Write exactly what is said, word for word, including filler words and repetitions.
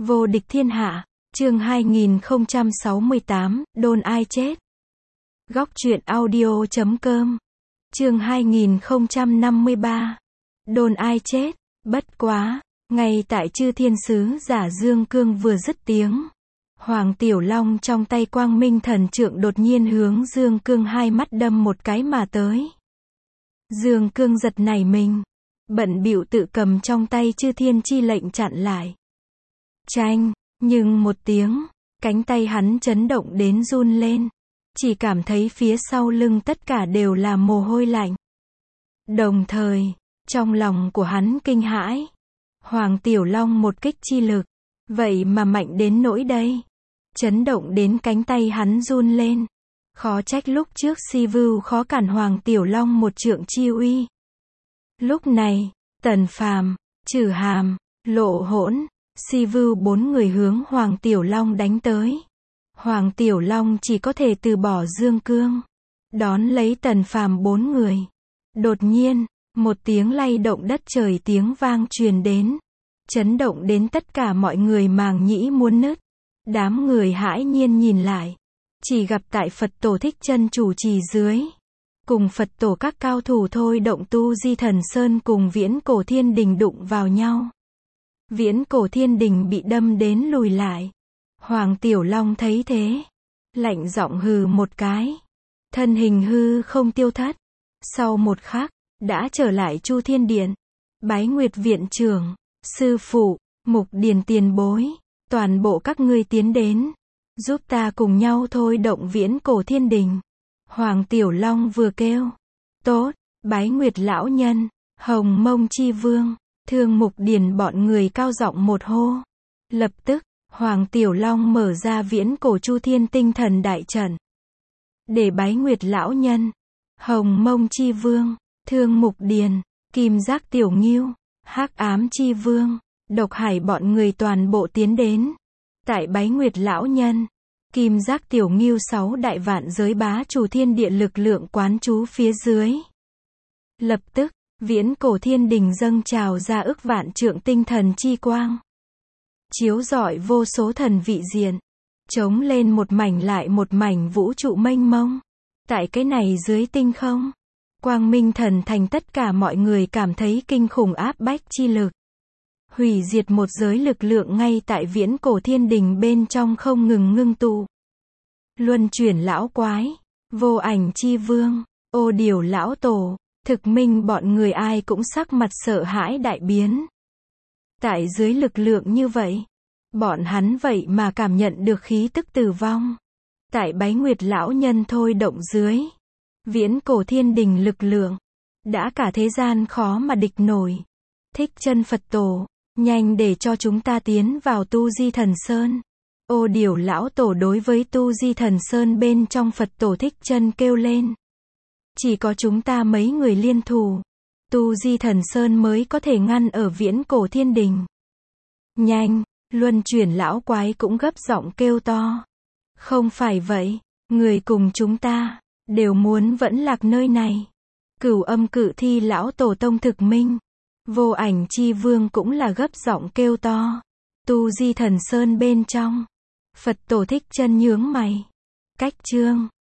Vô địch thiên hạ, chương hai nghìn không trăm sáu mươi tám, đồn ai chết. Góc truyện audio chấm com. Chương hai nghìn không trăm năm mươi ba. Đồn ai chết, bất quá, ngay tại Chư Thiên Sứ Giả Dương Cương vừa dứt tiếng, Hoàng Tiểu Long trong tay Quang Minh Thần Trượng đột nhiên hướng Dương Cương hai mắt đâm một cái mà tới. Dương Cương giật nảy mình, bận bịu tự cầm trong tay Chư Thiên chi lệnh chặn lại. Chanh, nhưng một tiếng, cánh tay hắn chấn động đến run lên, chỉ cảm thấy phía sau lưng tất cả đều là mồ hôi lạnh. Đồng thời, trong lòng của hắn kinh hãi, Hoàng Tiểu Long một kích chi lực, vậy mà mạnh đến nỗi đây, chấn động đến cánh tay hắn run lên. Khó trách lúc trước Si Vưu khó cản Hoàng Tiểu Long một trượng chi uy. Lúc này, Tần Phàm, Trử Hàm, Lộ Hỗn, Si Vưu bốn người hướng Hoàng Tiểu Long đánh tới. Hoàng Tiểu Long chỉ có thể từ bỏ Dương Cương, đón lấy Tần Phàm bốn người. Đột nhiên, một tiếng lay động đất trời tiếng vang truyền đến, chấn động đến tất cả mọi người màng nhĩ muốn nứt. Đám người hãi nhiên nhìn lại, chỉ gặp tại Phật tổ Thích Chân chủ trì dưới, cùng Phật tổ các cao thủ thôi động Tu Di Thần Sơn cùng Viễn Cổ Thiên Đình đụng vào nhau. Viễn Cổ Thiên Đình bị đâm đến lùi lại. Hoàng Tiểu Long thấy thế, lạnh giọng hừ một cái, thân hình hư không tiêu thất. Sau một khắc, đã trở lại Chu Thiên Điện. Bái Nguyệt viện trưởng, sư phụ, Mục Điền tiền bối, toàn bộ các ngươi tiến đến, giúp ta cùng nhau thôi động Viễn Cổ Thiên Đình. Hoàng Tiểu Long vừa kêu, tốt, Bái Nguyệt lão nhân, Hồng Mông chi vương, Thương Mục Điền bọn người cao giọng một hô. Lập tức, Hoàng Tiểu Long mở ra Viễn Cổ Chu Thiên tinh thần đại trận, để Bái Nguyệt lão nhân, Hồng Mông chi vương, Thương Mục Điền, Kim Giác Tiểu Ngưu, Hắc Ám chi vương, Độc Hải bọn người toàn bộ tiến đến. Tại Bái Nguyệt lão nhân, Kim Giác Tiểu Ngưu sáu đại vạn giới bá chủ thiên địa lực lượng quán trú phía dưới. Lập tức, Viễn Cổ Thiên Đình dâng trào ra ức vạn trượng tinh thần chi quang, chiếu rọi vô số thần vị diện, chống lên một mảnh lại một mảnh vũ trụ mênh mông. Tại cái này dưới tinh không, Quang Minh Thần thành tất cả mọi người cảm thấy kinh khủng áp bách chi lực, hủy diệt một giới lực lượng ngay tại Viễn Cổ Thiên Đình bên trong không ngừng ngưng tụ. Luân Chuyển lão quái, Vô Ảnh chi vương, Ô Điều lão tổ, Thực Minh bọn người ai cũng sắc mặt sợ hãi đại biến. Tại dưới lực lượng như vậy, bọn hắn vậy mà cảm nhận được khí tức tử vong. Tại Bái Nguyệt lão nhân thôi động dưới, Viễn Cổ Thiên Đình lực lượng, đã cả thế gian khó mà địch nổi. Thích Chân Phật tổ, nhanh để cho chúng ta tiến vào Tu Di Thần Sơn. Ô Điều lão tổ đối với Tu Di Thần Sơn bên trong Phật tổ Thích Chân kêu lên. Chỉ có chúng ta mấy người liên thủ, Tu Di Thần Sơn mới có thể ngăn ở Viễn Cổ Thiên Đình. Nhanh, Luân Chuyển lão quái cũng gấp giọng kêu to. Không phải vậy, người cùng chúng ta, đều muốn vẫn lạc nơi này. Cửu Âm Cự Thi lão tổ tông Thực Minh, Vô Ảnh chi vương cũng là gấp giọng kêu to. Tu Di Thần Sơn bên trong, Phật tổ Thích Chân nhướng mày. Cách chương